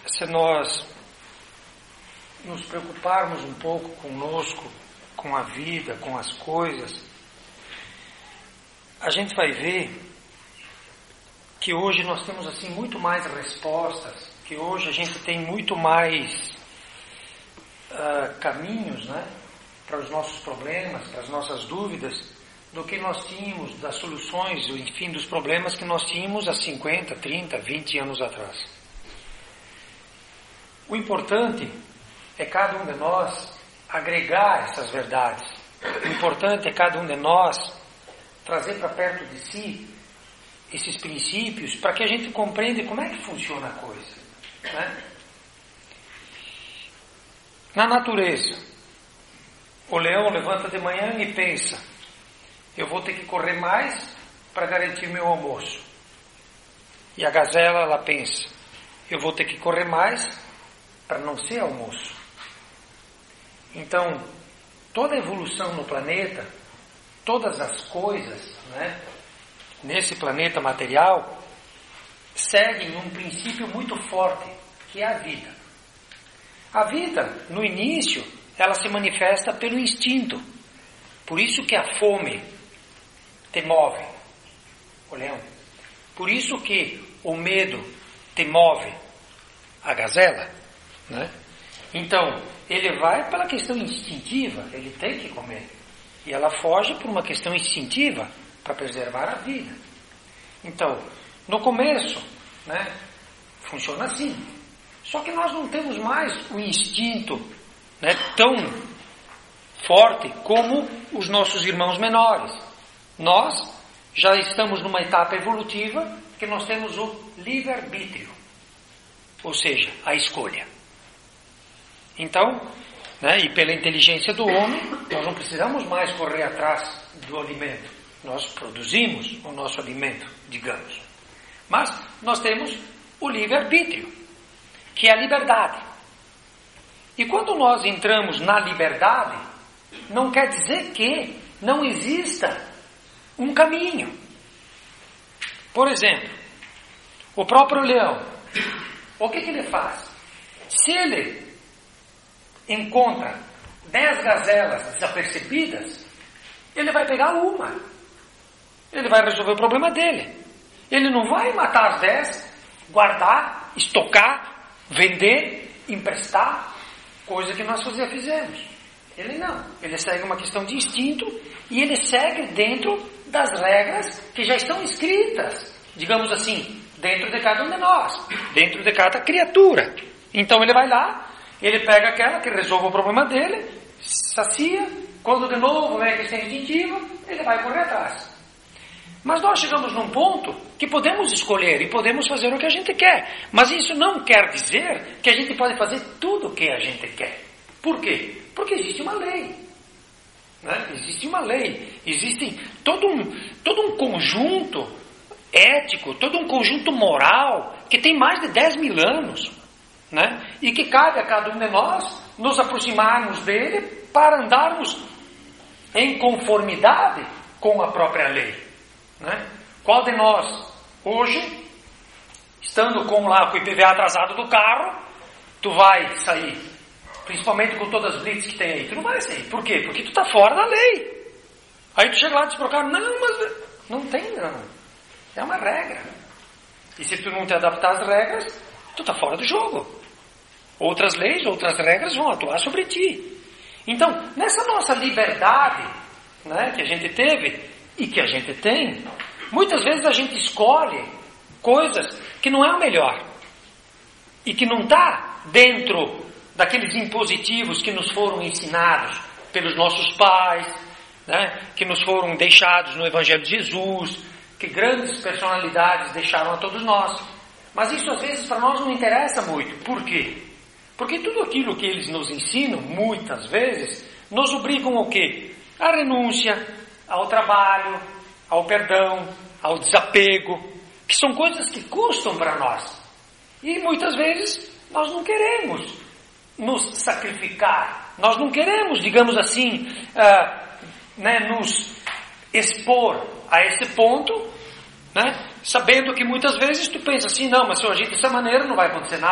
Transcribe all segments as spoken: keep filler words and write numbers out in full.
se nós nos preocuparmos um pouco conosco, com a vida, com as coisas, a gente vai ver que hoje nós temos assim muito mais respostas, que hoje a gente tem muito mais uh, caminhos, né, para os nossos problemas, para as nossas dúvidas, do que nós tínhamos, das soluções, enfim, dos problemas que nós tínhamos há cinquenta, trinta, vinte anos atrás. O importante é cada um de nós agregar essas verdades. O importante é cada um de nós trazer para perto de si esses princípios para que a gente compreenda como é que funciona a coisa, né? Na natureza, o leão levanta de manhã e pensa: eu vou ter que correr mais para garantir meu almoço. E a gazela, ela pensa: eu vou ter que correr mais para não ser almoço. Então, toda a evolução no planeta, todas as coisas, né, nesse planeta material, seguem um princípio muito forte, que é a vida. A vida, no início, ela se manifesta pelo instinto. Por isso que a fome te move, o leão. Por isso que o medo te move, a gazela, né? Então, ele vai pela questão instintiva, ele tem que comer. E ela foge por uma questão instintiva, para preservar a vida. Então, no começo, né, funciona assim. Só que nós não temos mais o instinto, né, tão forte como os nossos irmãos menores. Nós já estamos numa etapa evolutiva que nós temos o livre-arbítrio, ou seja, a escolha. Então, né, e pela inteligência do homem, nós não precisamos mais correr atrás do alimento. Nós produzimos o nosso alimento, digamos. Mas nós temos o livre-arbítrio, que é a liberdade. E quando nós entramos na liberdade, não quer dizer que não exista um caminho. Por exemplo, o próprio leão, o que, que ele faz? Se ele encontra dez gazelas desapercebidas, ele vai pegar uma. Ele vai resolver o problema dele. Ele não vai matar as dez, guardar, estocar, vender, emprestar, coisa que nós já fizemos. Ele não. Ele segue uma questão de instinto e ele segue dentro das regras que já estão escritas, digamos assim, dentro de cada um de nós, dentro de cada criatura. Então ele vai lá, ele pega aquela que resolve o problema dele, sacia, quando de novo vem a questão instintiva, ele vai correr atrás. Mas nós chegamos num ponto que podemos escolher e podemos fazer o que a gente quer. Mas isso não quer dizer que a gente pode fazer tudo o que a gente quer. Por quê? Porque existe uma lei. Né? Existe uma lei. Existe todo um, todo um conjunto ético, todo um conjunto moral que tem mais de dez mil anos. Né? E que cabe a cada um de nós nos aproximarmos dele para andarmos em conformidade com a própria lei. Né? Qual de nós, hoje, estando com lá com o I P V A atrasado do carro, tu vai sair, principalmente com todas as blitz que tem aí, tu não vai sair. Por quê? Porque tu está fora da lei. Aí tu chega lá e diz para o cara: não, mas não tem não, é uma regra. E se tu não te adaptar às regras, tu está fora do jogo. Outras leis, outras regras vão atuar sobre ti. Então, nessa nossa liberdade, né, que a gente teve e que a gente tem, muitas vezes a gente escolhe coisas que não é o melhor e que não está dentro daqueles impositivos que nos foram ensinados pelos nossos pais, né, que nos foram deixados no Evangelho de Jesus, que grandes personalidades deixaram a todos nós. Mas isso às vezes para nós não interessa muito. Por quê? Porque tudo aquilo que eles nos ensinam, muitas vezes, nos obrigam ao quê? À renúncia, ao trabalho, ao perdão, ao desapego, que são coisas que custam para nós. E muitas vezes nós não queremos nos sacrificar, nós não queremos, digamos assim, uh, né, nos expor a esse ponto, né, sabendo que muitas vezes tu pensa assim: não, mas se eu agir dessa maneira não vai acontecer nada.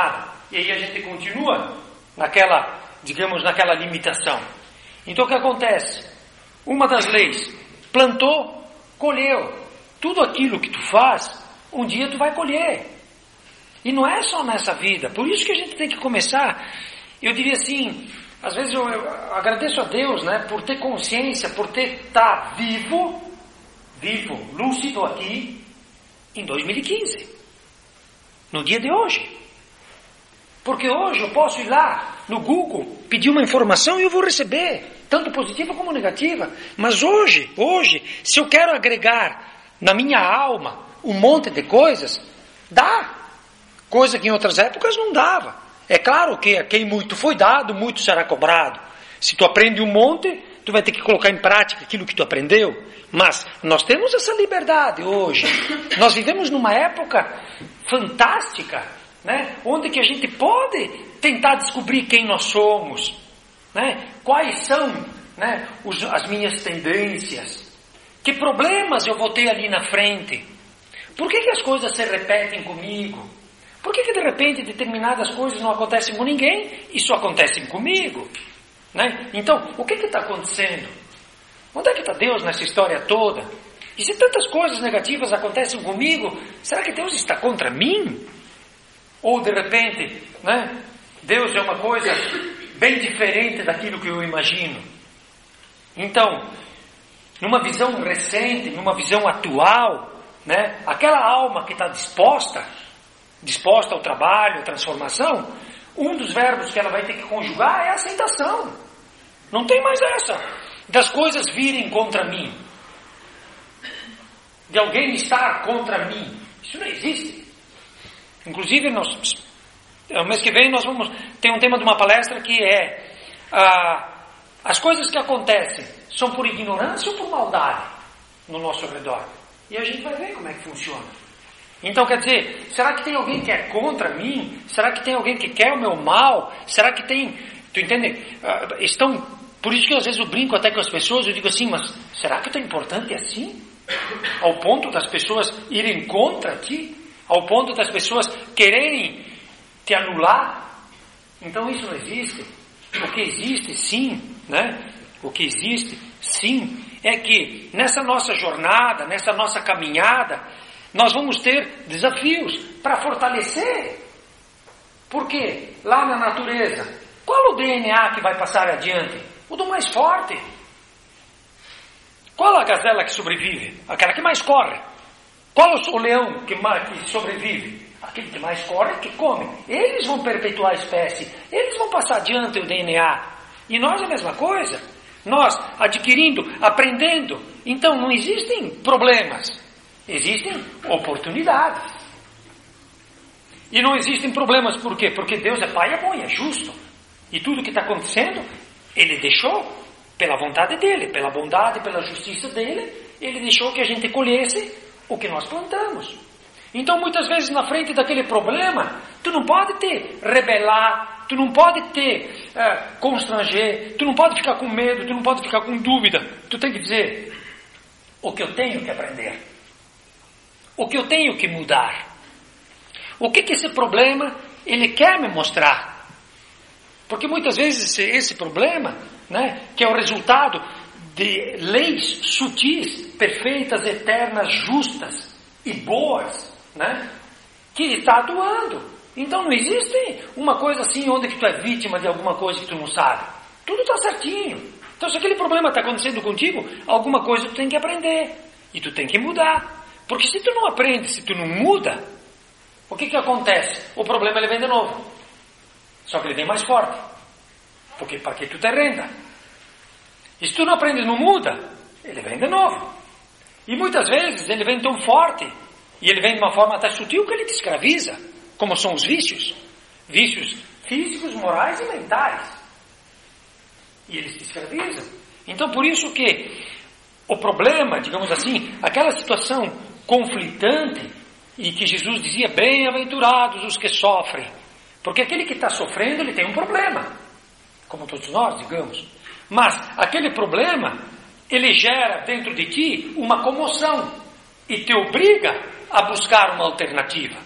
e aí a gente continua naquela, digamos, naquela limitação. Então o que acontece? Uma das leis, plantou, colheu. Tudo aquilo que tu faz, um dia tu vai colher. E não é só nessa vida. Por isso que a gente tem que começar, eu diria assim, às vezes eu, eu agradeço a Deus, né, por ter consciência, por ter estar vivo, vivo, lúcido aqui, em dois mil e quinze. No dia de hoje. Porque hoje eu posso ir lá no Google, pedir uma informação e eu vou receber, tanto positiva como negativa. Mas hoje, hoje, se eu quero agregar na minha alma um monte de coisas, dá. Coisa que em outras épocas não dava. É claro que a quem muito foi dado, muito será cobrado. Se tu aprende um monte, tu vai ter que colocar em prática aquilo que tu aprendeu. Mas nós temos essa liberdade hoje. Nós vivemos numa época fantástica, né? Onde que a gente pode tentar descobrir quem nós somos, né? Quais são, né, os, as minhas tendências, que problemas eu vou ter ali na frente, por que que as coisas se repetem comigo, por que que de repente determinadas coisas não acontecem com ninguém e só acontecem comigo, né? Então, o que que está acontecendo? Onde é que está Deus nessa história toda? E se tantas coisas negativas acontecem comigo, será que Deus está contra mim? Ou de repente, né, Deus é uma coisa bem diferente daquilo que eu imagino. Então, numa visão recente, numa visão atual, né, aquela alma que está disposta, disposta ao trabalho, à transformação, um dos verbos que ela vai ter que conjugar é a aceitação. Não tem mais essa das coisas virem contra mim, de alguém estar contra mim. Isso não existe. Inclusive, nós, no mês que vem nós vamos ter um tema de uma palestra que é ah, as coisas que acontecem são por ignorância ou por maldade no nosso redor. E a gente vai ver como é que funciona. Então, quer dizer, será que tem alguém que é contra mim? Será que tem alguém que quer o meu mal? Será que tem... Tu entende? Ah, estão... Por isso que às vezes eu brinco até com as pessoas, eu digo assim, mas será que é tão importante assim? Ao ponto das pessoas irem contra ti? Ao ponto das pessoas quererem te anular? Então isso não existe. O que existe sim, né? O que existe sim é que nessa nossa jornada, nessa nossa caminhada, nós vamos ter desafios para fortalecer. Por quê? Lá na natureza, qual o D N A que vai passar adiante? O do mais forte. Qual a gazela que sobrevive? Aquela que mais corre. Qual o leão que, mais, que sobrevive? Aquele que mais corre, que come. Eles vão perpetuar a espécie. Eles vão passar adiante o D N A. E nós a mesma coisa. Nós adquirindo, aprendendo. Então não existem problemas. Existem oportunidades. E não existem problemas por quê? Porque Deus é Pai, é bom e é justo. E tudo que está acontecendo, Ele deixou pela vontade dEle, pela bondade, pela justiça dEle, Ele deixou que a gente colhesse o que nós plantamos. Então muitas vezes na frente daquele problema, tu não pode te rebelar, tu não pode te é, constranger, tu não pode ficar com medo, tu não pode ficar com dúvida. Tu tem que dizer o que eu tenho que aprender, o que eu tenho que mudar, o que que esse problema ele quer me mostrar. Porque muitas vezes esse, esse problema, né, que é o resultado de leis sutis, perfeitas, eternas, justas e boas, né, que está atuando. Então não existe uma coisa assim onde que tu é vítima de alguma coisa que tu não sabe. Tudo está certinho. Então se aquele problema está acontecendo contigo, alguma coisa tu tem que aprender. E tu tem que mudar. Porque se tu não aprende, se tu não muda, o que que acontece? O problema ele vem de novo. Só que ele vem mais forte. Porque para que tu te renda? E se tu não aprende e não muda, ele vem de novo. E muitas vezes ele vem tão forte, e ele vem de uma forma até sutil que ele te escraviza, como são os vícios. Vícios físicos, morais e mentais. E eles te escravizam. Então por isso que o problema, digamos assim, aquela situação conflitante, e que Jesus dizia, bem-aventurados os que sofrem. Porque aquele que está sofrendo, ele tem um problema. Como todos nós, digamos. Mas aquele problema, ele gera dentro de ti uma comoção. E te obriga a buscar uma alternativa.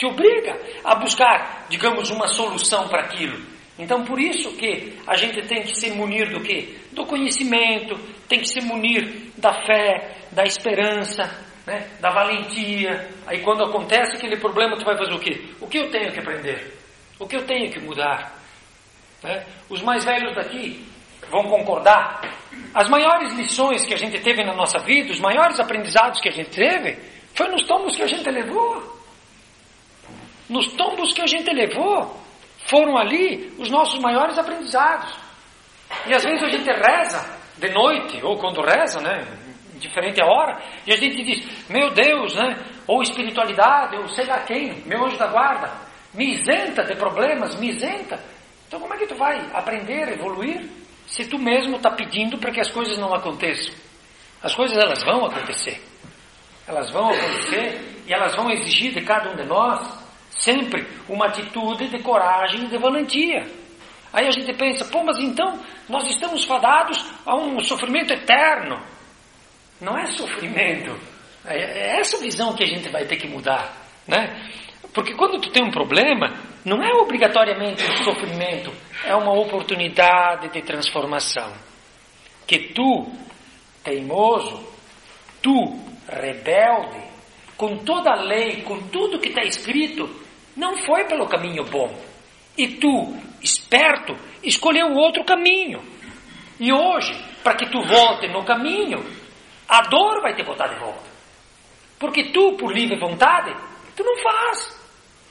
te obriga a buscar, digamos, uma solução para aquilo. Então, por isso que a gente tem que se munir do quê? Do conhecimento, tem que se munir da fé, da esperança, né? Da valentia. Aí quando acontece aquele problema, tu vai fazer o quê? O que eu tenho que aprender? O que eu tenho que mudar? Né? Os mais velhos daqui vão concordar. As maiores lições que a gente teve na nossa vida, os maiores aprendizados que a gente teve, foi nos tombos que a gente levou. Nos tombos que a gente levou, foram ali os nossos maiores aprendizados. E às vezes a gente reza de noite, ou quando reza, né, diferente a hora, e a gente diz, meu Deus, né, ou espiritualidade, ou sei lá quem, meu anjo da guarda, me isenta de problemas, me isenta. Então como é que tu vai aprender, evoluir, se tu mesmo está pedindo para que as coisas não aconteçam? As coisas, elas vão acontecer. Elas vão acontecer e elas vão exigir de cada um de nós sempre uma atitude de coragem e de valentia. Aí a gente pensa, pô, mas então nós estamos fadados a um sofrimento eterno. Não é sofrimento. É essa visão que a gente vai ter que mudar, né? Porque quando tu tem um problema, não é obrigatoriamente um sofrimento, é uma oportunidade de transformação. Que tu, teimoso, tu, rebelde, com toda a lei, com tudo que está escrito, não foi pelo caminho bom. E tu, esperto, escolheu o outro caminho. E hoje, para que tu volte no caminho, a dor vai te botar de volta. Porque tu, por livre vontade, tu não faz.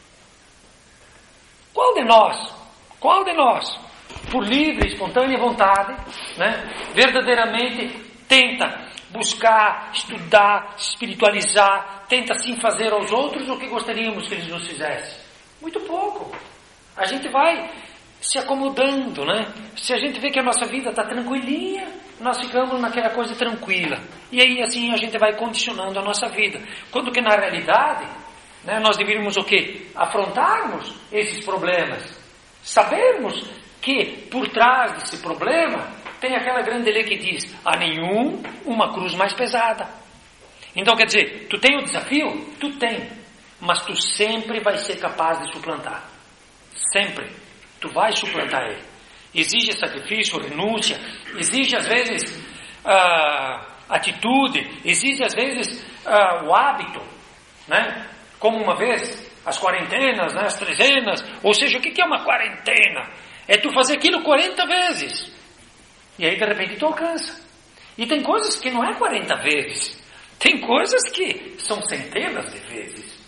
Qual de nós, qual de nós, por livre e espontânea vontade, né, verdadeiramente tenta buscar, estudar, espiritualizar, tenta sim fazer aos outros o que gostaríamos que eles nos fizessem? Muito pouco. A gente vai se acomodando, né? Se a gente vê que a nossa vida está tranquilinha, nós ficamos naquela coisa tranquila. E aí assim a gente vai condicionando a nossa vida. Quando que na realidade, né, nós deveríamos o quê? Afrontarmos esses problemas. Sabermos que por trás desse problema tem aquela grande lei que diz, a nenhum uma cruz mais pesada. Então quer dizer, tu tem o desafio? Tu tem. Mas tu sempre vai ser capaz de suplantar. Sempre. Tu vai suplantar ele. Exige sacrifício, renúncia, exige às vezes uh, atitude, exige às vezes uh, o hábito, né? Como uma vez, as quarentenas, né? As trezenas, ou seja, o que é uma quarentena? É tu fazer aquilo quarenta vezes. E aí de repente tu alcança. E tem coisas que não é quarenta vezes. Tem coisas que são centenas de vezes.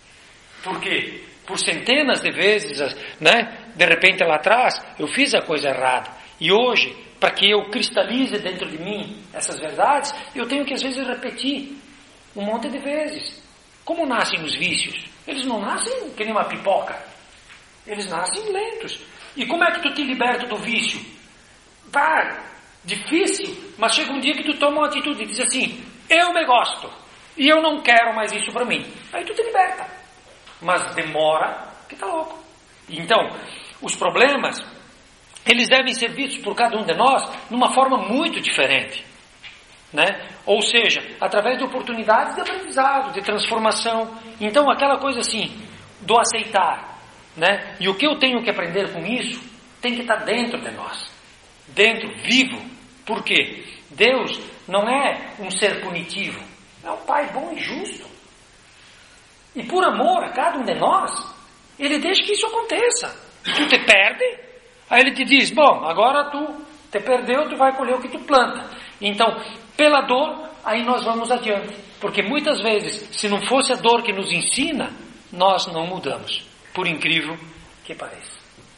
Por quê? Por centenas de vezes, né? De repente lá atrás, eu fiz a coisa errada. E hoje, para que eu cristalize dentro de mim essas verdades, eu tenho que às vezes repetir um monte de vezes. Como nascem os vícios? Eles não nascem que nem uma pipoca. Eles nascem lentos. E como é que tu te liberta do vício? Tá difícil, mas chega um dia que tu toma uma atitude e diz assim, eu me gosto, e eu não quero mais isso para mim. Aí tu te liberta. Mas demora, que tá louco. Então, os problemas, eles devem ser vistos por cada um de nós numa forma muito diferente, né? Ou seja, através de oportunidades de aprendizado, de transformação. Então, aquela coisa assim, do aceitar, né? E o que eu tenho que aprender com isso, tem que estar dentro de nós. Dentro, vivo. Por quê? Deus não é um ser punitivo, é um Pai bom e justo. E por amor a cada um de nós, Ele deixa que isso aconteça. E tu te perde, aí Ele te diz, bom, agora tu te perdeu, tu vai colher o que tu planta. Então, pela dor, aí nós vamos adiante. Porque muitas vezes, se não fosse a dor que nos ensina, nós não mudamos. Por incrível que pareça.